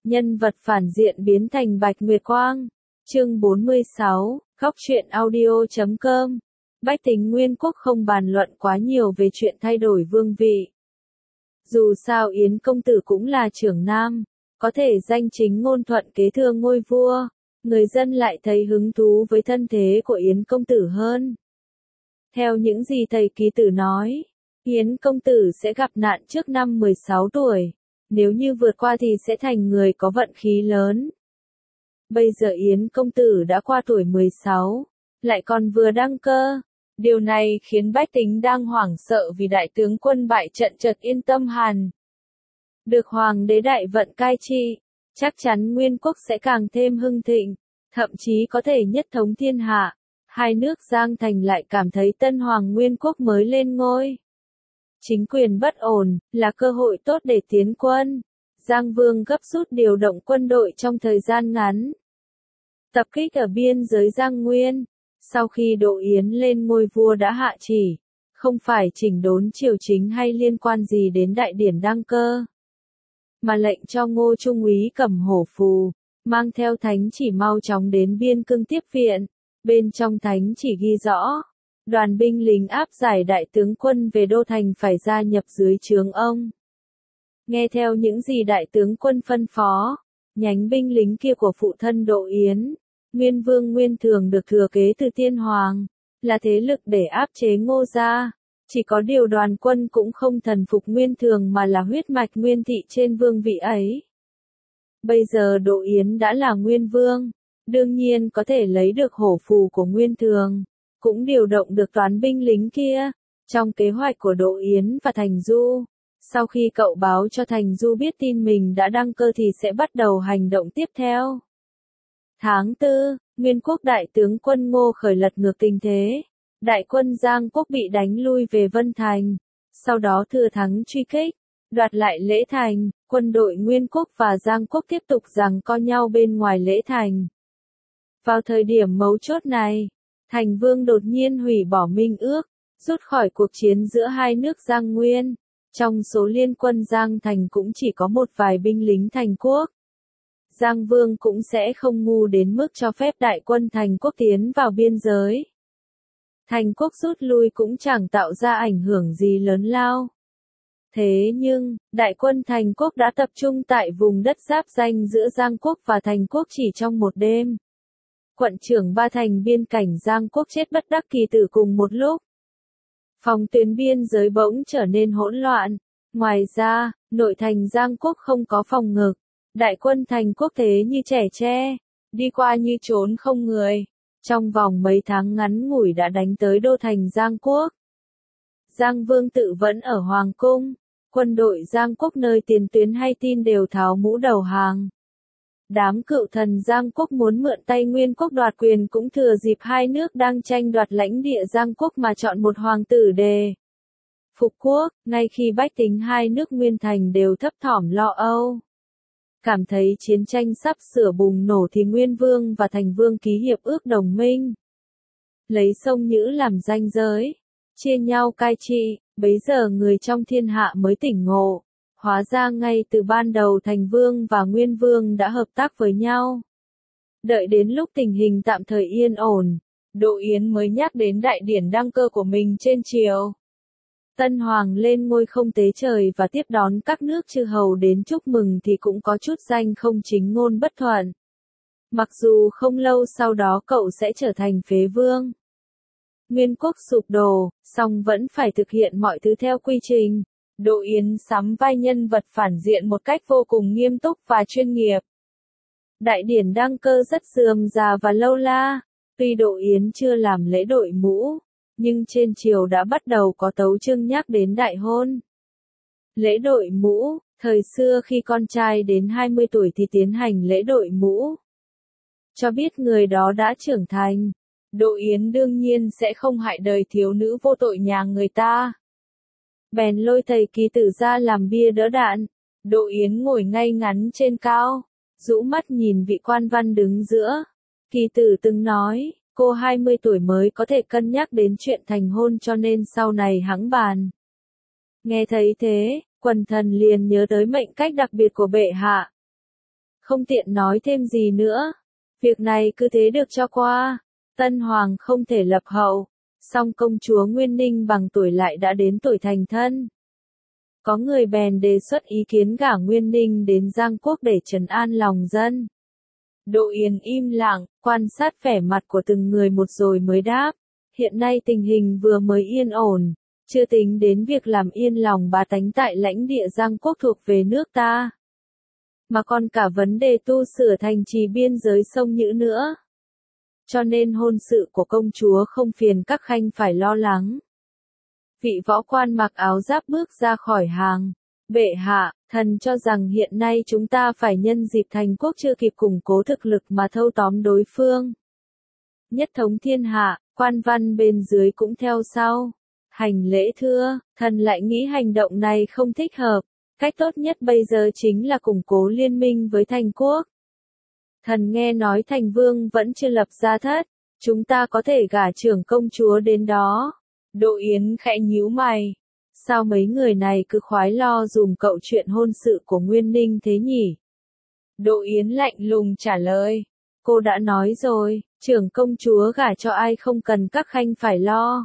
Nhân vật phản diện biến thành Bạch Nguyệt Quang. Chương 46, Góc truyện audio.com. Bách Tính Nguyên Quốc không bàn luận quá nhiều về chuyện thay đổi vương vị. Dù sao Yến công tử cũng là trưởng nam, có thể danh chính ngôn thuận kế thừa ngôi vua, người dân lại thấy hứng thú với thân thế của Yến công tử hơn. Theo những gì thầy ký tử nói, Yến công tử sẽ gặp nạn trước năm 16 tuổi, nếu như vượt qua thì sẽ thành người có vận khí lớn. Bây giờ Yến công tử đã qua tuổi 16, lại còn vừa đăng cơ. Điều này khiến bách tính đang hoảng sợ vì đại tướng quân bại trận chợt yên tâm hẳn. Được hoàng đế đại vận cai trị, chắc chắn Nguyên Quốc sẽ càng thêm hưng thịnh, thậm chí có thể nhất thống thiên hạ. Hai nước Giang Thành lại cảm thấy tân hoàng Nguyên Quốc mới lên ngôi. Chính quyền bất ổn, là cơ hội tốt để tiến quân. Giang Vương gấp rút điều động quân đội trong thời gian ngắn. Tập kích ở biên giới Giang Nguyên. Sau khi Đỗ Yến lên ngôi vua đã hạ chỉ, không phải chỉnh đốn triều chính hay liên quan gì đến đại điển đăng cơ, mà lệnh cho Ngô Trung úy cầm hổ phù, mang theo thánh chỉ mau chóng đến biên cương tiếp viện. Bên trong thánh chỉ ghi rõ, đoàn binh lính áp giải đại tướng quân về đô thành phải gia nhập dưới trướng ông. Nghe theo những gì đại tướng quân phân phó, nhánh binh lính kia của phụ thân Đỗ Yến, Nguyên Vương Nguyên Thường được thừa kế từ Tiên Hoàng, là thế lực để áp chế Ngô gia. Chỉ có điều đoàn quân cũng không thần phục Nguyên Thường mà là huyết mạch Nguyên thị trên vương vị ấy. Bây giờ Đỗ Yến đã là Nguyên Vương, đương nhiên có thể lấy được hổ phù của Nguyên Thường, cũng điều động được toán binh lính kia. Trong kế hoạch của Đỗ Yến và Thành Du, sau khi cậu báo cho Thành Du biết tin mình đã đăng cơ thì sẽ bắt đầu hành động tiếp theo. Tháng 4, Nguyên Quốc đại tướng quân Ngô Khởi lật ngược tình thế. Đại quân Giang Quốc bị đánh lui về Vân Thành, sau đó thừa thắng truy kích, đoạt lại Lễ Thành. Quân đội Nguyên Quốc và Giang Quốc tiếp tục giằng co nhau bên ngoài Lễ Thành. Vào thời điểm mấu chốt này, Thành Vương đột nhiên hủy bỏ minh ước, rút khỏi cuộc chiến giữa hai nước Giang Nguyên. Trong số liên quân Giang Thành cũng chỉ có một vài binh lính Thành Quốc. Giang Vương cũng sẽ không ngu đến mức cho phép đại quân Thành Quốc tiến vào biên giới. Thành Quốc rút lui cũng chẳng tạo ra ảnh hưởng gì lớn lao. Thế nhưng, đại quân Thành Quốc đã tập trung tại vùng đất giáp ranh giữa Giang Quốc và Thành Quốc chỉ trong một đêm. Quận trưởng ba thành biên cảnh Giang Quốc chết bất đắc kỳ tử cùng một lúc. Phòng tuyến biên giới bỗng trở nên hỗn loạn. Ngoài ra, nội thành Giang Quốc không có phòng ngự. Đại quân Thành Quốc thế như trẻ tre, đi qua như trốn không người. Trong vòng mấy tháng ngắn ngủi đã đánh tới đô thành Giang Quốc. Giang Vương tự vẫn ở Hoàng Cung. Quân đội Giang Quốc nơi tiền tuyến hay tin đều tháo mũ đầu hàng. Đám cựu thần Giang Quốc muốn mượn tay Nguyên Quốc đoạt quyền cũng thừa dịp hai nước đang tranh đoạt lãnh địa Giang Quốc mà chọn một hoàng tử để phục quốc. Ngay khi bách tính hai nước Nguyên Thành đều thấp thỏm lo âu, cảm thấy chiến tranh sắp sửa bùng nổ thì Nguyên Vương và Thành Vương ký hiệp ước đồng minh, lấy sông Nhữ làm ranh giới, chia nhau cai trị. Bấy giờ người trong thiên hạ mới tỉnh ngộ, hóa ra ngay từ ban đầu Thành Vương và Nguyên Vương đã hợp tác với nhau. Đợi đến lúc tình hình tạm thời yên ổn, Đỗ Yến mới nhắc đến đại điển đăng cơ của mình trên triều. Tân Hoàng lên ngôi không tế trời và tiếp đón các nước chư hầu đến chúc mừng thì cũng có chút danh không chính ngôn bất thuận. Mặc dù không lâu sau đó cậu sẽ trở thành phế vương. Nguyên Quốc sụp đổ, song vẫn phải thực hiện mọi thứ theo quy trình. Đỗ Yến sắm vai nhân vật phản diện một cách vô cùng nghiêm túc và chuyên nghiệp. Đại điển đăng cơ rất rườm rà và lâu la. Tuy Đỗ Yến chưa làm lễ đội mũ, nhưng trên triều đã bắt đầu có tấu chương nhắc đến đại hôn. Lễ đội mũ, thời xưa khi con trai đến 20 tuổi thì tiến hành lễ đội mũ, cho biết người đó đã trưởng thành. Đỗ Yến đương nhiên sẽ không hại đời thiếu nữ vô tội nhà người ta. Bèn lôi thầy kỳ tử ra làm bia đỡ đạn. Đỗ Yến ngồi ngay ngắn trên cao, rũ mắt nhìn vị quan văn đứng giữa. Kỳ tử từng nói, cô 20 tuổi mới có thể cân nhắc đến chuyện thành hôn cho nên sau này hẵng bàn. Nghe thấy thế, quần thần liền nhớ tới mệnh cách đặc biệt của bệ hạ. không tiện nói thêm gì nữa. Việc này cứ thế được cho qua. Tân Hoàng không thể lập hậu, song công chúa Nguyên Ninh bằng tuổi lại đã đến tuổi thành thân. Có người bèn đề xuất ý kiến gả Nguyên Ninh đến Giang Quốc để trấn an lòng dân. Đỗ Yến im lặng, quan sát vẻ mặt của từng người một rồi mới đáp. Hiện nay tình hình vừa mới yên ổn, chưa tính đến việc làm yên lòng bá tánh tại lãnh địa Giang Quốc thuộc về nước ta. Mà còn cả vấn đề tu sửa thành trì biên giới sông Nhữ nữa. Cho nên hôn sự của công chúa không phiền các khanh phải lo lắng. Vị võ quan mặc áo giáp bước ra khỏi hàng. Bệ hạ, thần cho rằng hiện nay chúng ta phải nhân dịp thành quốc chưa kịp củng cố thực lực mà thâu tóm đối phương. Nhất thống thiên hạ, quan văn bên dưới cũng theo sau. Hành lễ thưa, thần lại nghĩ hành động này không thích hợp. Cách tốt nhất bây giờ chính là củng cố liên minh với thành quốc. Thần nghe nói thành vương vẫn chưa lập gia thất, chúng ta có thể gả trưởng công chúa đến đó. Đỗ Yến khẽ nhíu mày. Sao mấy người này cứ khoái lo dùm cậu chuyện hôn sự của Nguyên Ninh thế nhỉ? Đỗ Yến lạnh lùng trả lời. Cô đã nói rồi, trưởng công chúa gả cho ai không cần các khanh phải lo.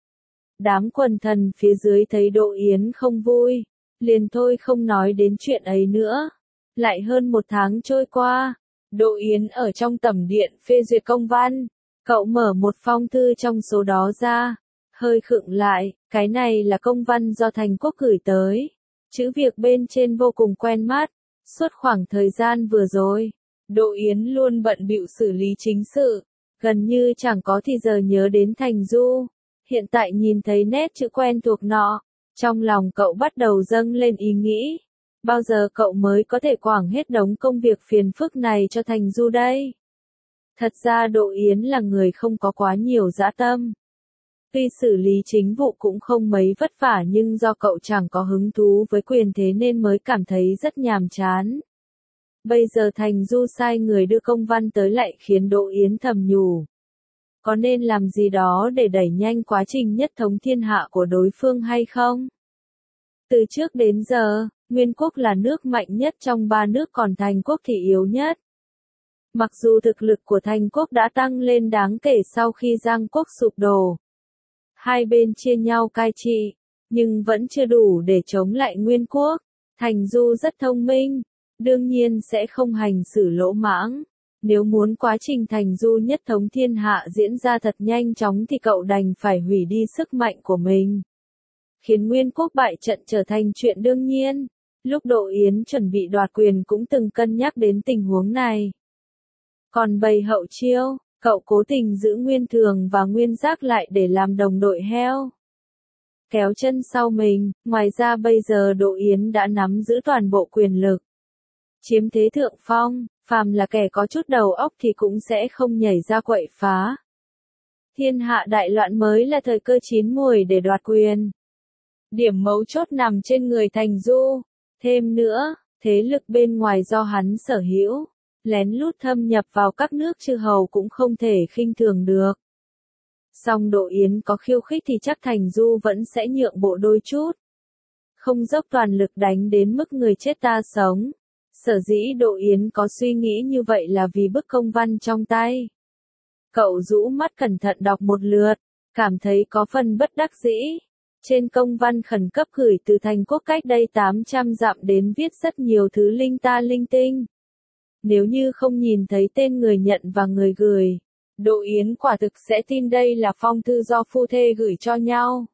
Đám quần thần phía dưới thấy Đỗ Yến không vui, liền thôi không nói đến chuyện ấy nữa. Lại hơn 1 tháng trôi qua, Đỗ Yến ở trong tẩm điện phê duyệt công văn. Cậu mở một phong thư trong số đó ra, hơi khựng lại, cái này là công văn do thành quốc gửi tới. Chữ việc bên trên vô cùng quen mắt. Suốt khoảng thời gian vừa rồi, Đỗ Yến luôn bận bịu xử lý chính sự, gần như chẳng có thì giờ nhớ đến Thành Du. Hiện tại nhìn thấy nét chữ quen thuộc nọ, trong lòng cậu bắt đầu dâng lên ý nghĩ. Bao giờ cậu mới có thể quảng hết đống công việc phiền phức này cho Thành Du đây? Thật ra Đỗ Yến là người không có quá nhiều dã tâm. Tuy xử lý chính vụ cũng không mấy vất vả nhưng do cậu chẳng có hứng thú với quyền thế nên mới cảm thấy rất nhàm chán. Bây giờ Thành Du sai người đưa công văn tới lại khiến Đỗ Yến thầm nhủ. Có nên làm gì đó để đẩy nhanh quá trình nhất thống thiên hạ của đối phương hay không? Từ trước đến giờ, Nguyên Quốc là nước mạnh nhất trong 3 nước còn Thành Quốc thì yếu nhất. Mặc dù thực lực của Thành Quốc đã tăng lên đáng kể sau khi Giang Quốc sụp đổ. Hai bên chia nhau cai trị, nhưng vẫn chưa đủ để chống lại Nguyên Quốc. Thành Du rất thông minh, đương nhiên sẽ không hành xử lỗ mãng. Nếu muốn quá trình Thành Du nhất thống thiên hạ diễn ra thật nhanh chóng thì cậu đành phải hủy đi sức mạnh của mình. Khiến Nguyên Quốc bại trận trở thành chuyện đương nhiên. Lúc Đỗ Yến chuẩn bị đoạt quyền cũng từng cân nhắc đến tình huống này. Còn bầy hậu Chiêu, cậu cố tình giữ Nguyên Thường và Nguyên Giác lại để làm đồng đội heo. Kéo chân sau mình, ngoài ra bây giờ Đỗ Yến đã nắm giữ toàn bộ quyền lực. Chiếm thế thượng phong, phàm là kẻ có chút đầu óc thì cũng sẽ không nhảy ra quậy phá. Thiên hạ đại loạn mới là thời cơ chín muồi để đoạt quyền. Điểm mấu chốt nằm trên người Thành Du. Thêm nữa, thế lực bên ngoài do hắn sở hữu, lén lút thâm nhập vào các nước chư hầu cũng không thể khinh thường được. Song Đỗ Yến có khiêu khích thì chắc Thành Du vẫn sẽ nhượng bộ đôi chút. Không dốc toàn lực đánh đến mức người chết ta sống. Sở dĩ Đỗ Yến có suy nghĩ như vậy là vì bức công văn trong tay. Cậu rũ mắt cẩn thận đọc một lượt, cảm thấy có phần bất đắc dĩ. Trên công văn khẩn cấp gửi từ Thành Quốc cách đây 800 dặm đến viết rất nhiều thứ linh ta linh tinh. Nếu như không nhìn thấy tên người nhận và người gửi, Đỗ Yến quả thực sẽ tin đây là phong thư do phu thê gửi cho nhau.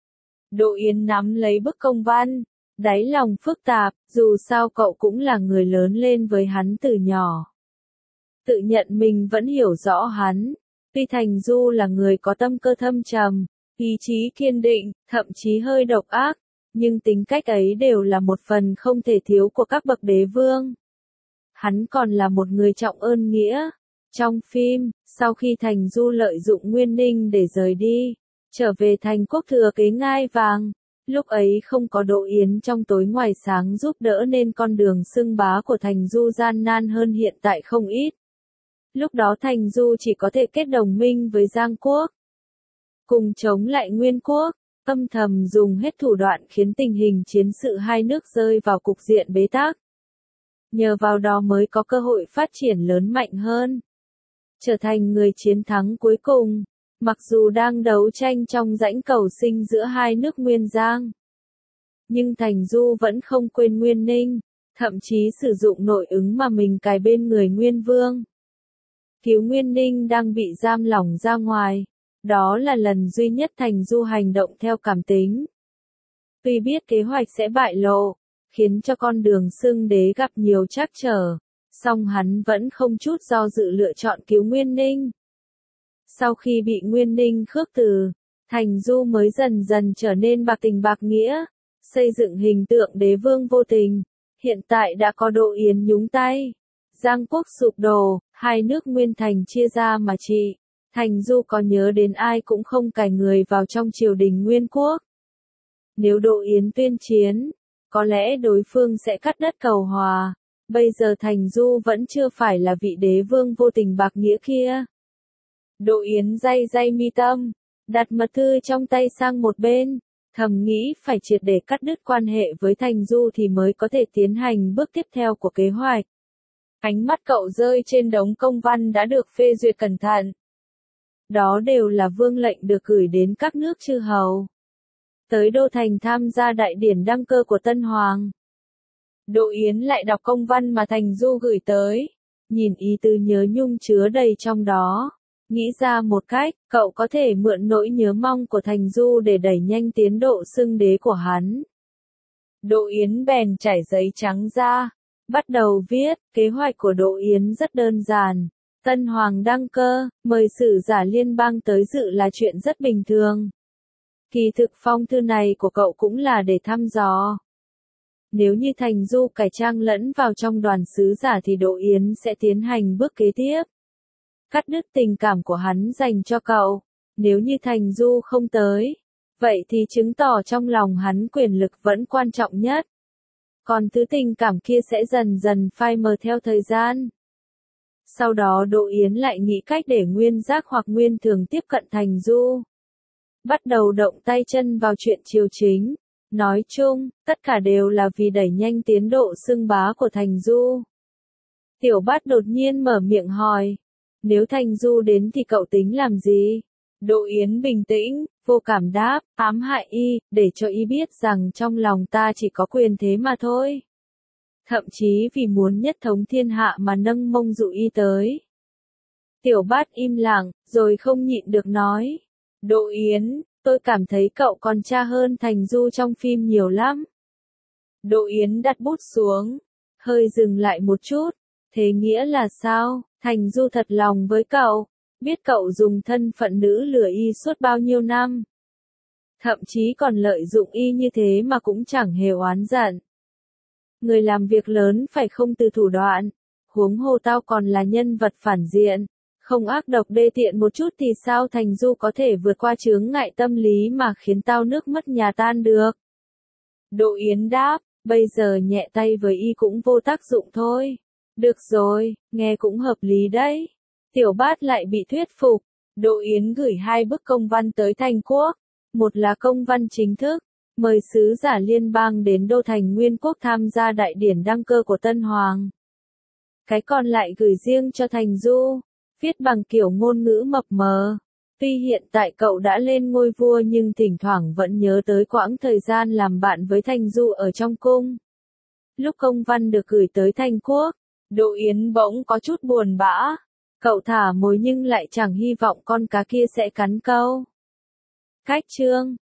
Đỗ Yến nắm lấy bức công văn, đáy lòng phức tạp, dù sao cậu cũng là người lớn lên với hắn từ nhỏ. Tự nhận mình vẫn hiểu rõ hắn, tuy Thành Du là người có tâm cơ thâm trầm, ý chí kiên định, thậm chí hơi độc ác, nhưng tính cách ấy đều là một phần không thể thiếu của các bậc đế vương. Hắn còn là một người trọng ơn nghĩa. Trong phim, sau khi Thành Du lợi dụng Nguyên Ninh để rời đi, trở về Thành Quốc thừa kế ngai vàng, lúc ấy không có Đỗ Yến trong tối ngoài sáng giúp đỡ nên con đường xưng bá của Thành Du gian nan hơn hiện tại không ít. Lúc đó Thành Du chỉ có thể kết đồng minh với Giang Quốc, cùng chống lại Nguyên Quốc, âm thầm dùng hết thủ đoạn khiến tình hình chiến sự hai nước rơi vào cục diện bế tắc. nhờ vào đó mới có cơ hội phát triển lớn mạnh hơn. Trở thành người chiến thắng cuối cùng, mặc dù đang đấu tranh trong rãnh cầu sinh giữa hai nước Nguyên Giang. Nhưng Thành Du vẫn không quên Nguyên Ninh, thậm chí sử dụng nội ứng mà mình cài bên người Nguyên Vương. Cứu Nguyên Ninh đang bị giam lỏng ra ngoài, đó là lần duy nhất Thành Du hành động theo cảm tính. Tuy biết kế hoạch sẽ bại lộ, khiến cho con đường xưng đế gặp nhiều trắc trở, song hắn vẫn không chút do dự lựa chọn cứu Nguyên Ninh. Sau khi bị Nguyên Ninh khước từ, Thành Du mới dần dần trở nên bạc tình bạc nghĩa, xây dựng hình tượng đế vương vô tình. Hiện tại đã có Đỗ Yến nhúng tay, Giang quốc sụp đổ, hai nước Nguyên Thành chia ra mà trị. Thành Du có nhớ đến ai cũng không cài người vào trong triều đình Nguyên quốc. Nếu Đỗ Yến tuyên chiến, có lẽ đối phương sẽ cắt đất cầu hòa. Bây giờ Thành Du vẫn chưa phải là vị đế vương vô tình bạc nghĩa kia. Đỗ Yến day day mi tâm, đặt mật thư trong tay sang một bên, thầm nghĩ phải triệt để cắt đứt quan hệ với Thành Du thì mới có thể tiến hành bước tiếp theo của kế hoạch. Ánh mắt cậu rơi trên đống công văn đã được phê duyệt cẩn thận. Đó đều là vương lệnh được gửi đến các nước chư hầu. Tới Đô Thành tham gia đại điển đăng cơ của Tân Hoàng. Đỗ Yến lại đọc công văn mà Thành Du gửi tới, nhìn ý tứ nhớ nhung chứa đầy trong đó. Nghĩ ra một cách, cậu có thể mượn nỗi nhớ mong của Thành Du để đẩy nhanh tiến độ xưng đế của hắn. Đỗ Yến bèn trải giấy trắng ra, bắt đầu viết. Kế hoạch của Đỗ Yến rất đơn giản. Tân Hoàng đăng cơ, mời sử giả liên bang tới dự là chuyện rất bình thường. Kỳ thực phong thư này của cậu cũng là để thăm dò. Nếu như Thành Du cải trang lẫn vào trong đoàn sứ giả thì Đỗ Yến sẽ tiến hành bước kế tiếp. Cắt đứt tình cảm của hắn dành cho cậu. Nếu như Thành Du không tới, vậy thì chứng tỏ trong lòng hắn quyền lực vẫn quan trọng nhất. Còn thứ tình cảm kia sẽ dần dần phai mờ theo thời gian. Sau đó Đỗ Yến lại nghĩ cách để Nguyên Giác hoặc Nguyên Thường tiếp cận Thành Du. Bắt đầu động tay chân vào chuyện triều chính. Nói chung, tất cả đều là vì đẩy nhanh tiến độ xưng bá của Thành Du. Tiểu Bát đột nhiên mở miệng hỏi. Nếu Thành Du đến thì cậu tính làm gì? Đỗ Yến bình tĩnh, vô cảm đáp, ám hại y, để cho y biết rằng trong lòng ta chỉ có quyền thế mà thôi. Thậm chí vì muốn nhất thống thiên hạ mà nâng mông dụ y tới. Tiểu Bát im lặng, rồi không nhịn được nói. Đỗ Yến, tôi cảm thấy cậu còn cha hơn Thành Du trong phim nhiều lắm. Đỗ Yến đặt bút xuống, hơi dừng lại một chút. Thế nghĩa là sao? Thành Du thật lòng với cậu, biết cậu dùng thân phận nữ lừa y suốt bao nhiêu năm. Thậm chí còn lợi dụng y như thế mà cũng chẳng hề oán giận. Người làm việc lớn phải không từ thủ đoạn, huống hồ tao còn là nhân vật phản diện, không ác độc đê tiện một chút thì sao Thành Du có thể vượt qua chướng ngại tâm lý mà khiến tao nước mất nhà tan được. Đỗ Yến đáp, bây giờ nhẹ tay với y cũng vô tác dụng thôi. Được rồi, nghe cũng hợp lý đấy. Tiểu Bát lại bị thuyết phục. Đỗ Yến gửi 2 bức công văn tới Thành Quốc. Một là công văn chính thức, mời sứ giả liên bang đến Đô Thành Nguyên Quốc tham gia đại điển đăng cơ của Tân Hoàng. Cái còn lại gửi riêng cho Thành Du, viết bằng kiểu ngôn ngữ mập mờ. Tuy hiện tại cậu đã lên ngôi vua nhưng thỉnh thoảng vẫn nhớ tới quãng thời gian làm bạn với Thành Du ở trong cung. Lúc công văn được gửi tới Thành Quốc, Đỗ Yến bỗng có chút buồn bã. Cậu thả mồi nhưng lại chẳng hy vọng con cá kia sẽ cắn câu. Cách chương